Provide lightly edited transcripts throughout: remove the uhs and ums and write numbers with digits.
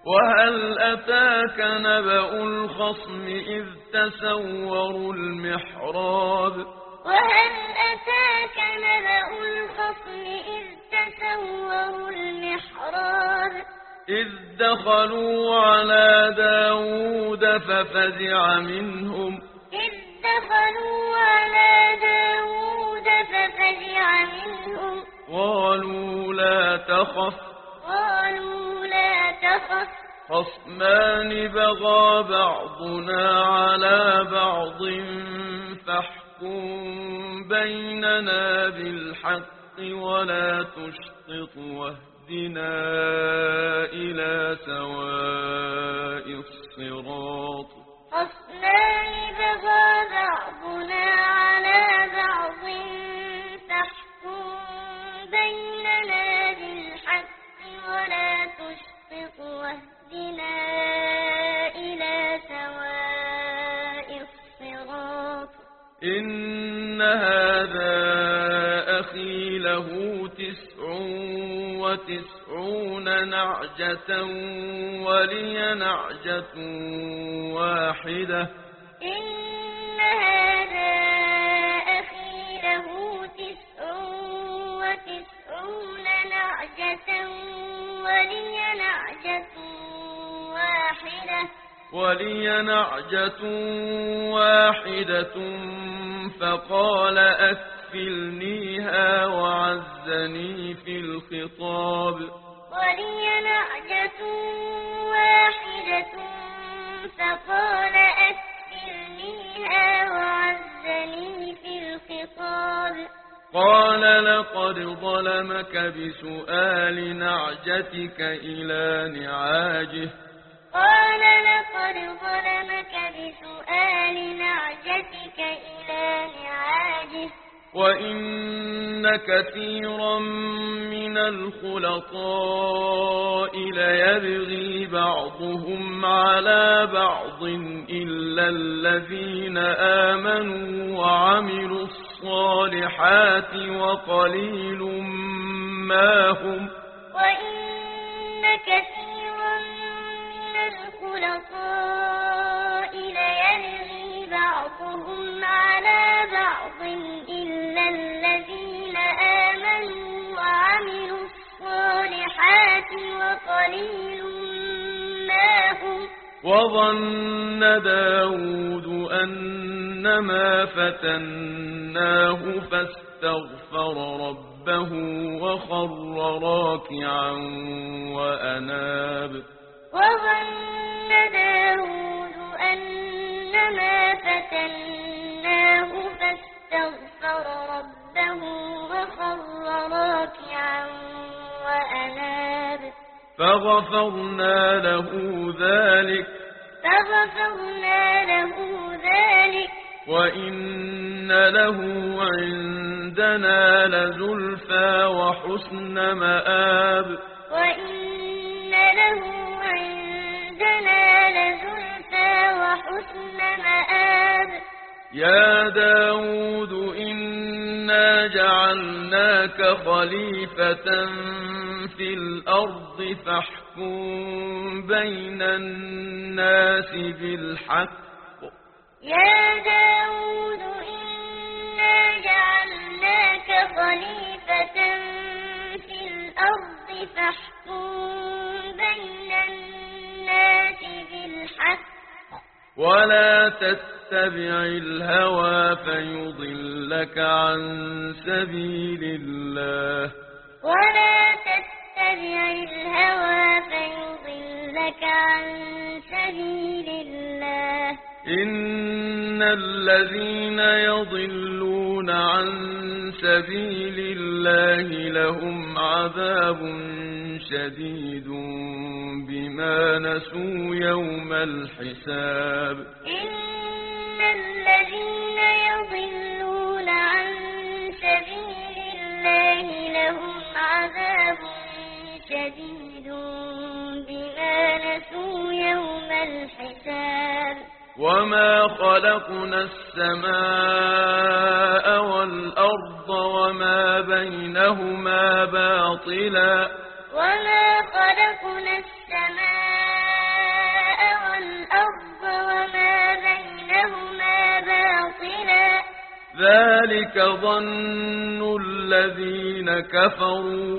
وهل أتاك نبأ الخصم إذ تسوروا المحراب وهل أتاك نبأ الخصم إذ تسوروا المحراب إذ دخلوا على داود ففزع منهم قالوا لا تخف خصمان بغى بعضنا على بعض فاحكم بيننا بالحق ولا تشطط واهدنا إلى سواء الصراط خصمان بغى بعضنا على بعض فاحكم بيننا بالحق ولا تشطط واهدنا إلى سواء الصراط إن هذا أخي له 99 نعجة ولي نعجة واحدة إن هذا أخي له 99 نعجة ولي نعجة واحدة فقال أكفلنيها وعزني في الخطاب ولي نعجة واحدة فقال أكفلنيها وعزني في الخطاب قال لقد ظلمك بسؤال نعجتك إلى نعاجه وإن كثيرا من الخلطاء ليبغي بعضهم على بعض إلا الذين آمنوا وعملوا الصالحات وقليل ما هم وإن كثيرا من الخلطاء ليبغي بعضهم على بعض إلا الذين آمنوا وعملوا الصالحات وقليل ما هم وظن داود أنما فتناه فاستغفر ربه وخر راكعا وأناب وظن داود أنما فتناه فاستغفر ربه وخر راكعا وأناب فغفرنا له ذلك وإن له عندنا لزلفى وحسن مآب يا داود إنا جعلناك خليفة في الأرض فاحكم بين الناس بالحق يا داود إنا جعلناك خليفة في الأرض فاحكم بين الناس بالحق ولا تتبع الهوى فيضلك عن سبيل الله إن الذين يضلون عن سبيل الله لهم عذاب شديد بما نسوا يوم الحساب إن الذين يضلون عن سبيل الله لهم عذاب شديد بما نسوا يوم الحساب وما خلقنا السماء والأرض وما بينهما باطلا وما خلقنا السماء ذلك ظن الذين كفروا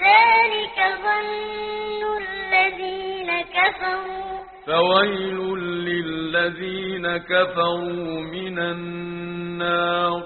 فويل للذين كفروا من النار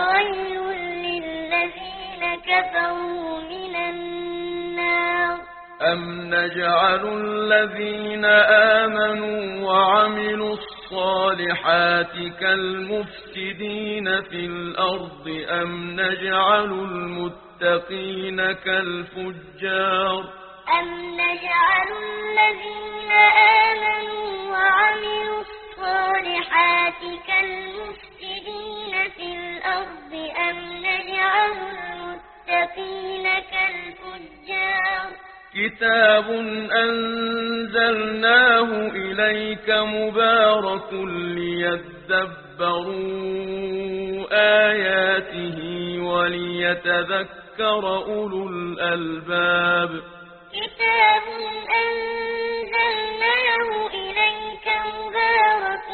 أم نجعل الذين آمنوا وعملوا الصالحات كالمفسدين في الأرض أم نجعل المتقين كالفجار أم نجعل الذين آمنوا وعملوا الصالحات كالمفسدين في الأرض أم نجعل المتقين كالفجار كتاب أنزلناه إليك مبارك ليدبروا آياته وليتذكر أولو الألباب كتاب أنزلناه إليك مبارك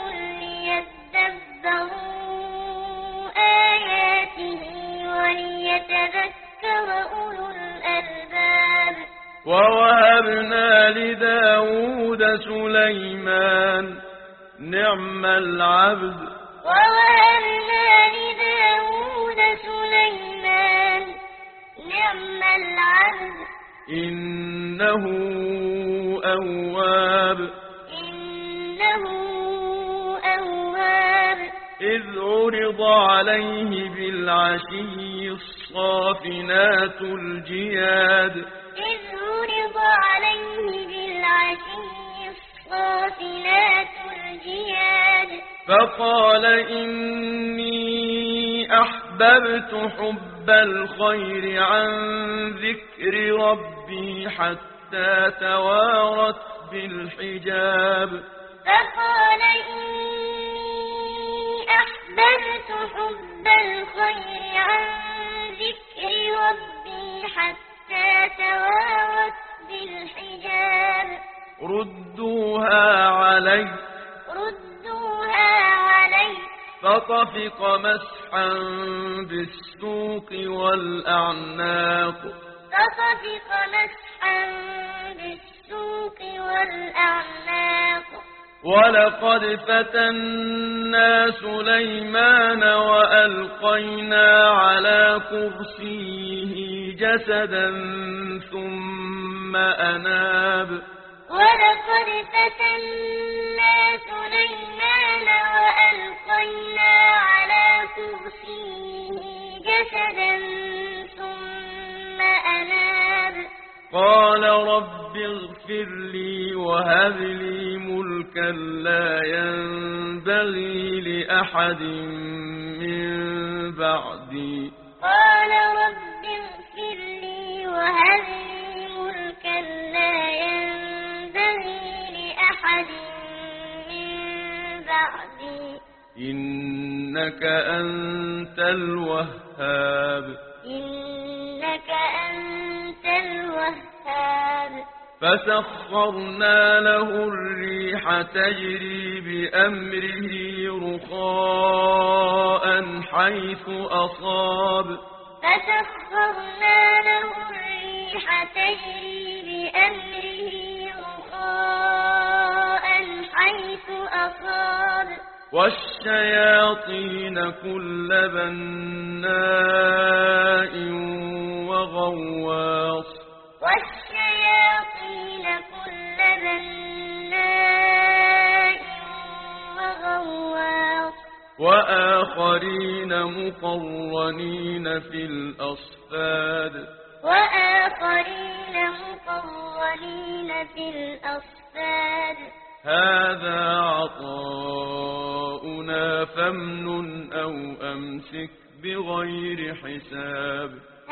ليدبروا آياته وليتذكر أولو الألباب ووهبنا لداود سليمان نعم العبد ووهبنا لداود سليمان نعم العبد إنه أواب إذ عرض عليه بالعشي الصافنات الجياد فقال إني أحببت حب الخير عن ذكر ربي حتى توارت بالحجاب فقال إني أحببت حب الخير عن ذكر ربي حتى توارت بالحجاب ردوها علي فطفق مسحا بالسوق والأعناق ولقد فتنا سليمان وألقينا على كرسيه جسدا ثم أناب ولقد فتنا سليمان وألقينا على كرسيه جسدا ثم أناب قال رب اغفر لي وهب لي ملكا لا ينبغي لأحد من بعدي قال رب اغفر لي وهب لي ملكا لا ينبغي لأحد من بعدي إنك أنت الوهاب فسخرنا له الريح تجري بأمره رخاء حيث أصاب والشياطين كل بناء وغواص وآخرين مقرنين في الأصفاد هذا عطاؤنا فامنن أو أمسك بغير حساب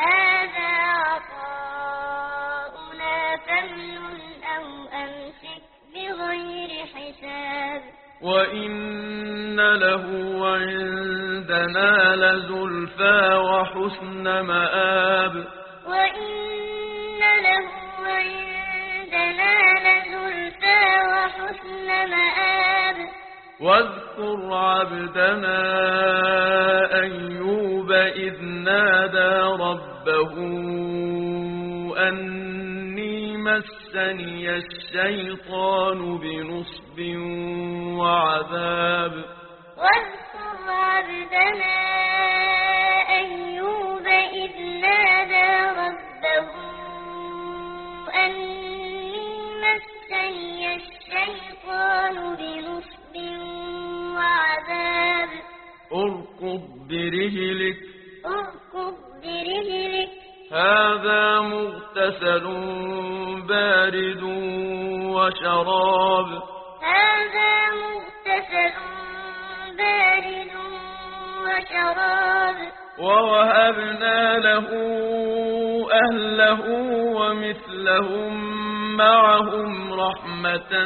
وإن له عندنا لزلفى وحسن مآب واذكر عبدنا أيوب إذ نادى ربه أني مسني الشيطان بنصب وعذاب واذكر عبدنا أيوب إذ نادى ربه أني مسني الشيطان بنصب وعذاب اركض برجلك هذا مغتسل بارد وشراب ووهبنا له أهله ومثلهم معهم رحمة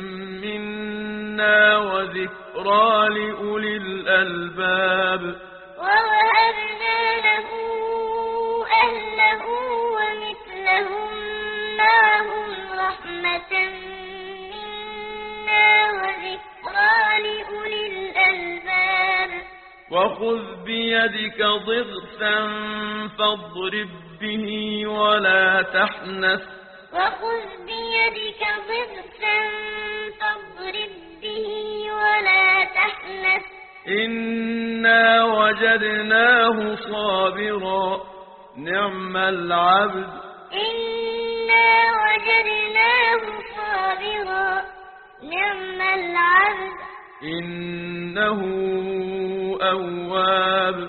منا وذكرى لأولي الألباب ووهبنا له أهله ومثلهم معهم رحمة منا وذكرى لأولي الألباب وخذ بيدك ضغثا فاضرب به ولا تحنث إنا وجدناه صابرا نعم العبد إنه أواب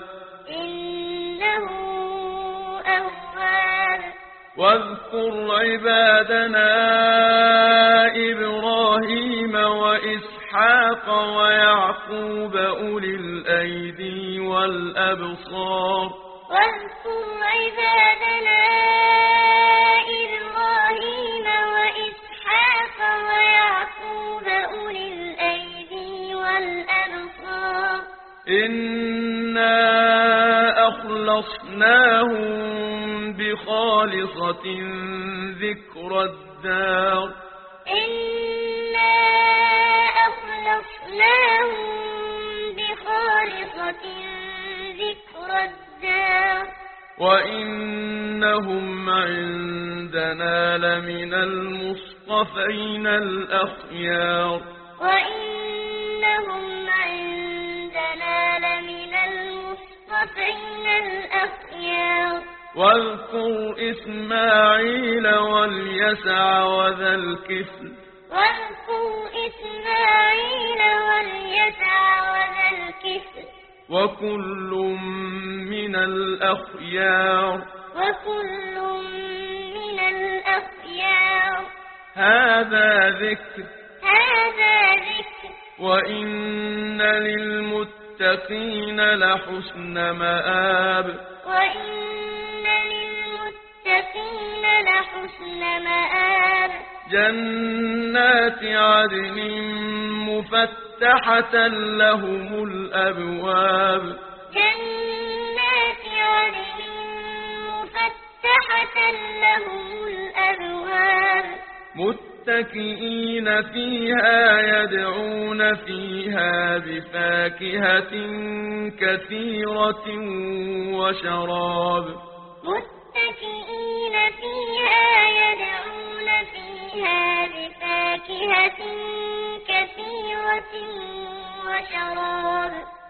واذكر عبادنا إبراهيم وإسحاق ويعقوب أولي الأيدي والأبصار واذكر عبادنا إبراهيم وإسحاق ويعقوب أولي الأيدي والأبصار إنا أخلصناهم بخالصة ذكر الدار وإنهم عندنا لمن المصطفين الأخيار واذكر إسماعيل واليسع وذا الكفل وكل من الأخيار هذا ذكر وإن للمتقين لحسن مآب جنات عدن مفتحة لهم الأبواب متكئين فيها يدعون فيها بفاكهة كثيرة وشراب متكئين فيها يدعون فيها بفاكهة كثيرة وشراب